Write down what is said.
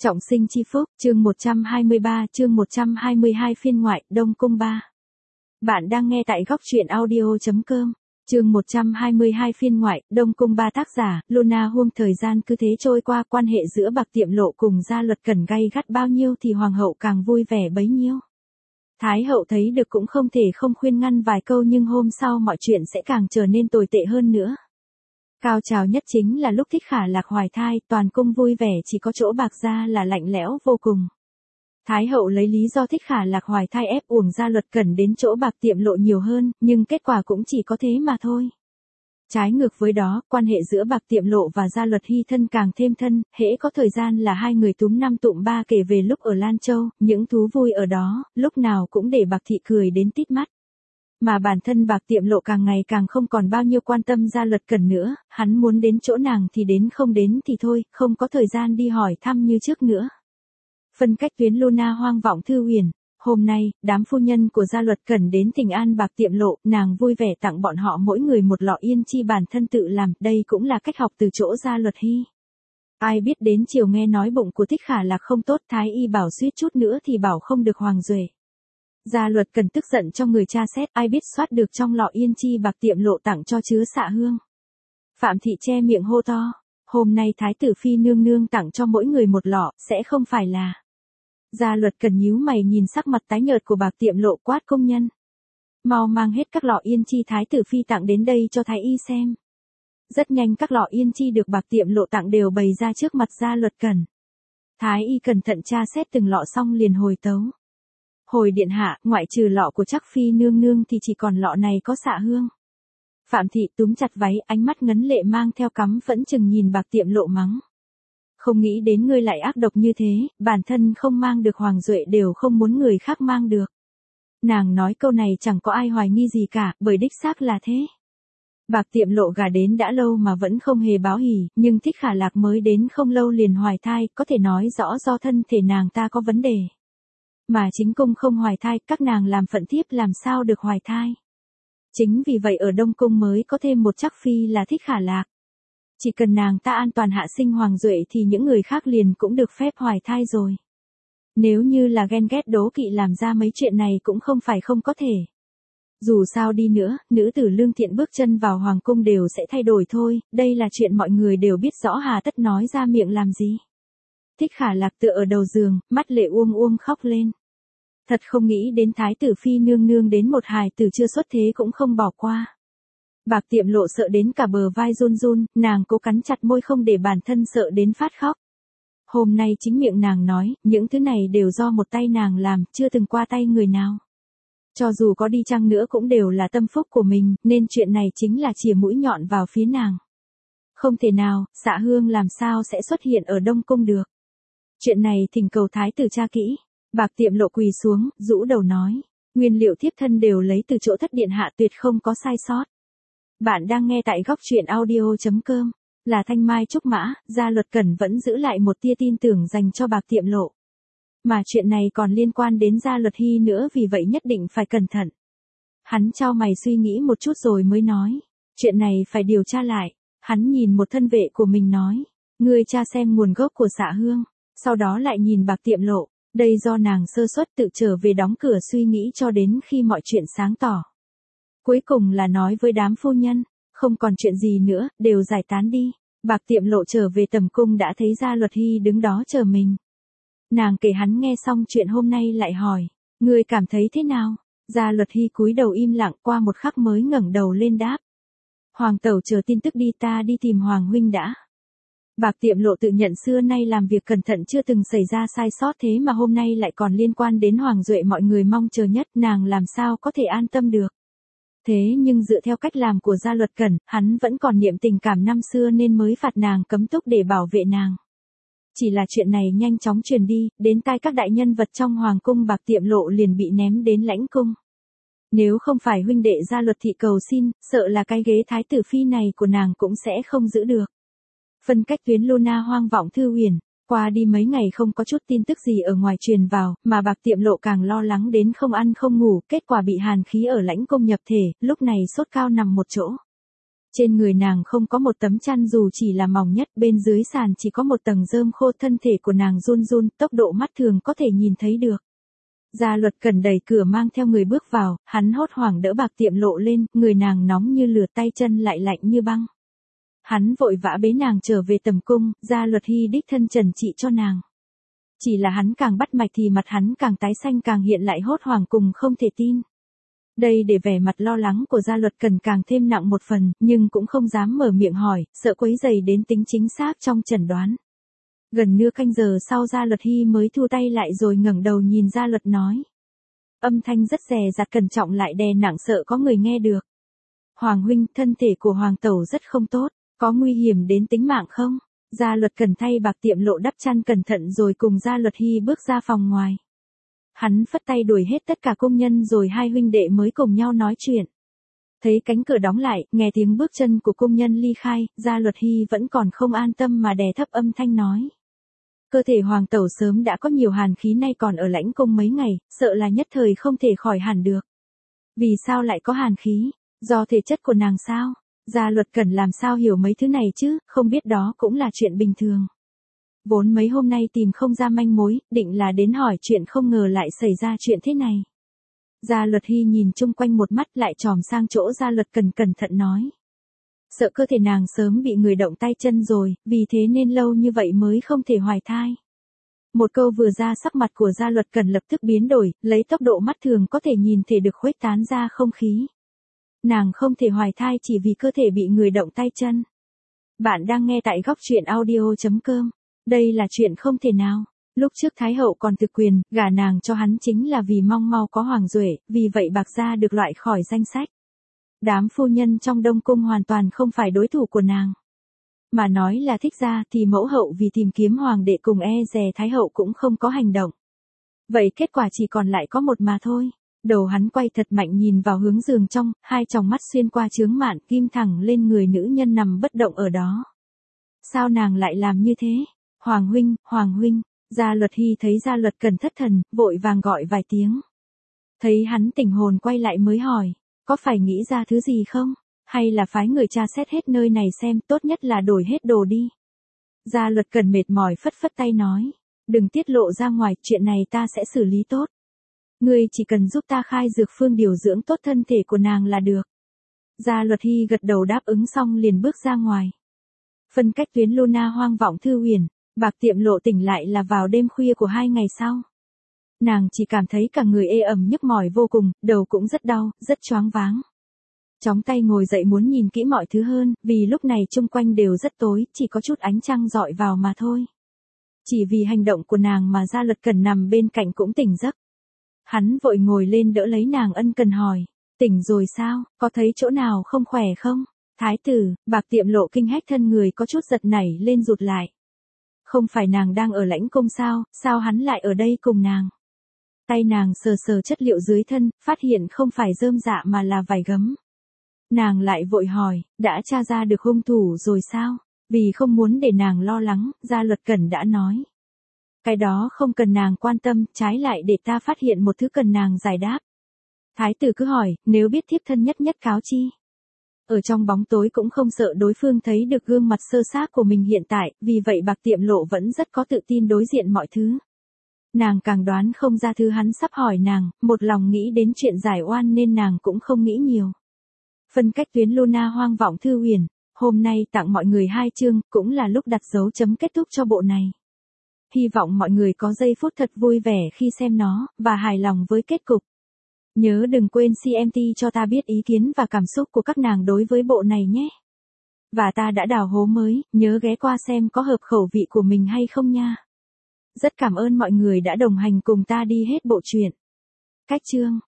Trọng sinh chi phúc, chương 123, chương 122 phiên ngoại, Đông Cung 3. Bạn đang nghe tại góc truyện audio.com. Chương 122 phiên ngoại, Đông Cung 3 tác giả, Luna Huông. Thời gian cứ thế trôi qua, quan hệ giữa Bạc Tiệm Lộ cùng Gia Luật Cẩn gay gắt bao nhiêu thì hoàng hậu càng vui vẻ bấy nhiêu. Thái hậu thấy được cũng không thể không khuyên ngăn vài câu, nhưng hôm sau mọi chuyện sẽ càng trở nên tồi tệ hơn nữa. Cao trào nhất chính là lúc Thích Khả Lạc hoài thai, toàn cung vui vẻ, chỉ có chỗ Bạc gia là lạnh lẽo vô cùng. Thái hậu lấy lý do Thích Khả Lạc hoài thai ép uổng Gia Luật Cẩn đến chỗ Bạc Tiệm Lộ nhiều hơn, nhưng kết quả cũng chỉ có thế mà thôi. Trái ngược với đó, quan hệ giữa Bạc Tiệm Lộ và Gia Luật Hy thân càng thêm thân, hễ có thời gian là hai người túm năm tụm ba kể về lúc ở Lan Châu, những thú vui ở đó, lúc nào cũng để Bạc thị cười đến tít mắt. Mà bản thân Bạc Tiệm Lộ càng ngày càng không còn bao nhiêu quan tâm Gia Luật Cẩn nữa, hắn muốn đến chỗ nàng thì đến, không đến thì thôi, không có thời gian đi hỏi thăm như trước nữa. Phân cách tuyến Luna Hoang vọng thư huyền. Hôm nay, đám phu nhân của Gia Luật Cẩn đến thỉnh an Bạc Tiệm Lộ, nàng vui vẻ tặng bọn họ mỗi người một lọ yên chi bản thân tự làm, đây cũng là cách học từ chỗ Gia Luật Hy. Ai biết đến chiều nghe nói bụng của Thích Khả Lạc không tốt, thái y bảo suýt chút nữa thì bảo không được hoàng duệ. Gia Luật Cẩn tức giận cho người tra xét, ai biết soát được trong lọ yên chi Bạc Tiệm Lộ tặng cho chứa xạ hương. Phạm thị che miệng hô to, hôm nay thái tử phi nương nương tặng cho mỗi người một lọ, sẽ không phải là... Gia Luật Cẩn nhíu mày nhìn sắc mặt tái nhợt của Bạc Tiệm Lộ, quát công nhân. Mau mang hết các lọ yên chi thái tử phi tặng đến đây cho thái y xem. Rất nhanh các lọ yên chi được Bạc Tiệm Lộ tặng đều bày ra trước mặt Gia Luật Cẩn. Thái y cẩn thận tra xét từng lọ xong liền hồi tấu. Hồi điện hạ, ngoại trừ lọ của Trắc phi nương nương thì chỉ còn lọ này có xạ hương. Phạm thị túm chặt váy, ánh mắt ngấn lệ mang theo cắm phẫn chừng nhìn Bạc Tiệm Lộ mắng. Không nghĩ đến ngươi lại ác độc như thế, bản thân không mang được hoàng duệ đều không muốn người khác mang được. Nàng nói câu này chẳng có ai hoài nghi gì cả, bởi đích xác là thế. Bạc Tiệm Lộ gả đến đã lâu mà vẫn không hề báo hỉ, nhưng Thích Khả Lạc mới đến không lâu liền hoài thai, có thể nói rõ do thân thể nàng ta có vấn đề. Mà chính cung không hoài thai, các nàng làm phận thiếp làm sao được hoài thai. Chính vì vậy ở Đông Cung mới có thêm một Trắc phi là Thích Khả Lạc. Chỉ cần nàng ta an toàn hạ sinh hoàng duệ thì những người khác liền cũng được phép hoài thai rồi. Nếu như là ghen ghét đố kỵ làm ra mấy chuyện này cũng không phải không có thể. Dù sao đi nữa, nữ tử lương thiện bước chân vào hoàng cung đều sẽ thay đổi thôi, đây là chuyện mọi người đều biết rõ, hà tất nói ra miệng làm gì. Thích Khả Lạc tựa ở đầu giường, mắt lệ uông uông khóc lên. Thật không nghĩ đến thái tử phi nương nương đến một hài tử chưa xuất thế cũng không bỏ qua. Bạc Tiệm Lộ sợ đến cả bờ vai run run, nàng cố cắn chặt môi không để bản thân sợ đến phát khóc. Hôm nay chính miệng nàng nói, những thứ này đều do một tay nàng làm, chưa từng qua tay người nào. Cho dù có đi chăng nữa cũng đều là tâm phúc của mình, nên chuyện này chính là chìa mũi nhọn vào phía nàng. Không thể nào, xạ hương làm sao sẽ xuất hiện ở Đông Cung được. Chuyện này thỉnh cầu thái tử tra kỹ. Bạc Tiệm Lộ quỳ xuống, rũ đầu nói, nguyên liệu thiếp thân đều lấy từ chỗ Thất điện hạ, tuyệt không có sai sót. Bạn đang nghe tại góc truyện audio.com. Là Thanh Mai Trúc Mã, Gia Luật Cẩn vẫn giữ lại một tia tin tưởng dành cho Bạc Tiệm Lộ. Mà chuyện này còn liên quan đến Gia Luật Hy nữa, vì vậy nhất định phải cẩn thận. Hắn chau mày suy nghĩ một chút rồi mới nói, chuyện này phải điều tra lại. Hắn nhìn một thân vệ của mình nói, ngươi tra xem nguồn gốc của xạ hương. Sau đó lại nhìn Bạc Tiệm Lộ, đây do nàng sơ suất tự trở về đóng cửa suy nghĩ cho đến khi mọi chuyện sáng tỏ. Cuối cùng là nói với đám phu nhân, không còn chuyện gì nữa, đều giải tán đi. Bạc Tiệm Lộ trở về tầm cung đã thấy Gia Luật Hy đứng đó chờ mình. Nàng kể hắn nghe xong chuyện hôm nay lại hỏi, ngươi cảm thấy thế nào? Gia Luật Hy cúi đầu im lặng, qua một khắc mới ngẩng đầu lên đáp. Hoàng tẩu chờ tin tức đi, ta đi tìm Hoàng huynh đã. Bạc Tiệm Lộ tự nhận xưa nay làm việc cẩn thận chưa từng xảy ra sai sót, thế mà hôm nay lại còn liên quan đến hoàng duệ mọi người mong chờ nhất, nàng làm sao có thể an tâm được. Thế nhưng dựa theo cách làm của Gia Luật Cẩn, hắn vẫn còn niệm tình cảm năm xưa nên mới phạt nàng cấm túc để bảo vệ nàng. Chỉ là chuyện này nhanh chóng truyền đi, đến tai các đại nhân vật trong hoàng cung, Bạc Tiệm Lộ liền bị ném đến lãnh cung. Nếu không phải huynh đệ Gia Luật thị cầu xin, sợ là cái ghế thái tử phi này của nàng cũng sẽ không giữ được. Phân cách tuyến Luna Hoang vọng thư huyền. Qua đi mấy ngày không có chút tin tức gì ở ngoài truyền vào, mà Bạc Tiệm Lộ càng lo lắng đến không ăn không ngủ, kết quả bị hàn khí ở lãnh cung nhập thể, lúc này sốt cao nằm một chỗ. Trên người nàng không có một tấm chăn dù chỉ là mỏng nhất, bên dưới sàn chỉ có một tầng rơm khô, thân thể của nàng run run, tốc độ mắt thường có thể nhìn thấy được. Gia Luật Cẩn đẩy cửa mang theo người bước vào, hắn hốt hoảng đỡ Bạc Tiệm Lộ lên, người nàng nóng như lửa, tay chân lại lạnh như băng. Hắn vội vã bế nàng trở về tầm cung, Gia Luật Hy đích thân trần trị cho nàng. Chỉ là hắn càng bắt mạch thì mặt hắn càng tái xanh, càng hiện lại hốt hoảng cùng không thể tin. Đây để vẻ mặt lo lắng của Gia Luật Cẩn càng thêm nặng một phần, nhưng cũng không dám mở miệng hỏi, sợ quấy rầy đến tính chính xác trong chẩn đoán. Gần nửa canh giờ sau Gia Luật Hy mới thu tay lại rồi ngẩng đầu nhìn Gia Luật nói. Âm thanh rất dè dặt cẩn trọng lại đè nặng, sợ có người nghe được. Hoàng huynh, thân thể của Hoàng tẩu rất không tốt, có nguy hiểm đến tính mạng không? Gia Luật Cẩn thay Bạc Tiệm Lộ đắp chăn cẩn thận rồi cùng Gia Luật Hy bước ra phòng ngoài. Hắn phất tay đuổi hết tất cả công nhân rồi hai huynh đệ mới cùng nhau nói chuyện. Thấy cánh cửa đóng lại, nghe tiếng bước chân của công nhân ly khai, Gia Luật Hy vẫn còn không an tâm mà đè thấp âm thanh nói. Cơ thể Hoàng tẩu sớm đã có nhiều hàn khí, nay còn ở lãnh cung mấy ngày, sợ là nhất thời không thể khỏi hẳn được. Vì sao lại có hàn khí? Do thể chất của nàng sao? Gia Luật Cẩn làm sao hiểu mấy thứ này chứ, không biết đó cũng là chuyện bình thường. Vốn mấy hôm nay tìm không ra manh mối, định là đến hỏi chuyện, không ngờ lại xảy ra chuyện thế này. Gia Luật Hy nhìn chung quanh một mắt lại tròm sang chỗ Gia Luật Cẩn cẩn thận nói. Sợ cơ thể nàng sớm bị người động tay chân rồi, vì thế nên lâu như vậy mới không thể hoài thai. Một câu vừa ra sắc mặt của Gia Luật Cẩn lập tức biến đổi, lấy tốc độ mắt thường có thể nhìn thể được khuếch tán ra không khí. Nàng không thể hoài thai chỉ vì cơ thể bị người động tay chân. Bạn đang nghe tại góc truyện audio.com. Đây là chuyện không thể nào. Lúc trước Thái hậu còn thực quyền, gả nàng cho hắn chính là vì mong mau có hoàng duệ, vì vậy Bạc gia được loại khỏi danh sách. Đám phu nhân trong Đông Cung hoàn toàn không phải đối thủ của nàng. Mà nói là thích gia thì mẫu hậu vì tìm kiếm hoàng đệ cùng dè Thái hậu cũng không có hành động. Vậy kết quả chỉ còn lại có một mà thôi. Đầu hắn quay thật mạnh nhìn vào hướng giường trong, hai tròng mắt xuyên qua chướng mạn ghim thẳng lên người nữ nhân nằm bất động ở đó. Sao nàng lại làm như thế? Hoàng huynh, Gia Luật Hy thấy Gia Luật Cẩn thất thần, vội vàng gọi vài tiếng. Thấy hắn tỉnh hồn quay lại mới hỏi, có phải nghĩ ra thứ gì không? Hay là phái người tra xét hết nơi này xem, tốt nhất là đổi hết đồ đi. Gia Luật Cẩn mệt mỏi phất phất tay nói, đừng tiết lộ ra ngoài, chuyện này ta sẽ xử lý tốt. Ngươi chỉ cần giúp ta khai dược phương điều dưỡng tốt thân thể của nàng là được. Gia Luật Hy gật đầu đáp ứng xong liền bước ra ngoài. Phân cách tuyến Luna Hoang Vọng Thư Huyền, Bạc Tiệm Lộ tỉnh lại là vào đêm khuya của 2 ngày sau. Nàng chỉ cảm thấy cả người ê ẩm nhức mỏi vô cùng, đầu cũng rất đau, rất choáng váng. Chóng tay ngồi dậy muốn nhìn kỹ mọi thứ hơn, vì lúc này chung quanh đều rất tối, chỉ có chút ánh trăng dọi vào mà thôi. Chỉ vì hành động của nàng mà Gia Luật Cẩn nằm bên cạnh cũng tỉnh giấc. Hắn vội ngồi lên đỡ lấy nàng ân cần hỏi, tỉnh rồi sao, có thấy chỗ nào không khỏe không? Thái tử, Bạc Tiệm Lộ kinh hách, thân người có chút giật nảy lên rụt lại. Không phải nàng đang ở lãnh cung sao hắn lại ở đây cùng nàng? Tay nàng sờ sờ chất liệu dưới thân, phát hiện không phải rơm dạ mà là vải gấm. Nàng lại vội hỏi, đã tra ra được hung thủ rồi sao? Vì không muốn để nàng lo lắng, Gia Luật Cẩn đã nói. Cái đó không cần nàng quan tâm, trái lại để ta phát hiện một thứ cần nàng giải đáp. Thái tử cứ hỏi, nếu biết thiếp thân nhất cáo chi. Ở trong bóng tối cũng không sợ đối phương thấy được gương mặt sơ xác của mình hiện tại, vì vậy Bạc Tiệm Lộ vẫn rất có tự tin đối diện mọi thứ. Nàng càng đoán không ra thứ hắn sắp hỏi nàng, một lòng nghĩ đến chuyện giải oan nên nàng cũng không nghĩ nhiều. Phân cách tuyến Luna Hoang Vọng Thư Huyền, hôm nay tặng mọi người 2 chương, cũng là lúc đặt dấu chấm kết thúc cho bộ này. Hy vọng mọi người có giây phút thật vui vẻ khi xem nó, và hài lòng với kết cục. Nhớ đừng quên CMT cho ta biết ý kiến và cảm xúc của các nàng đối với bộ này nhé. Và ta đã đào hố mới, nhớ ghé qua xem có hợp khẩu vị của mình hay không nha. Rất cảm ơn mọi người đã đồng hành cùng ta đi hết bộ truyện. Cách chương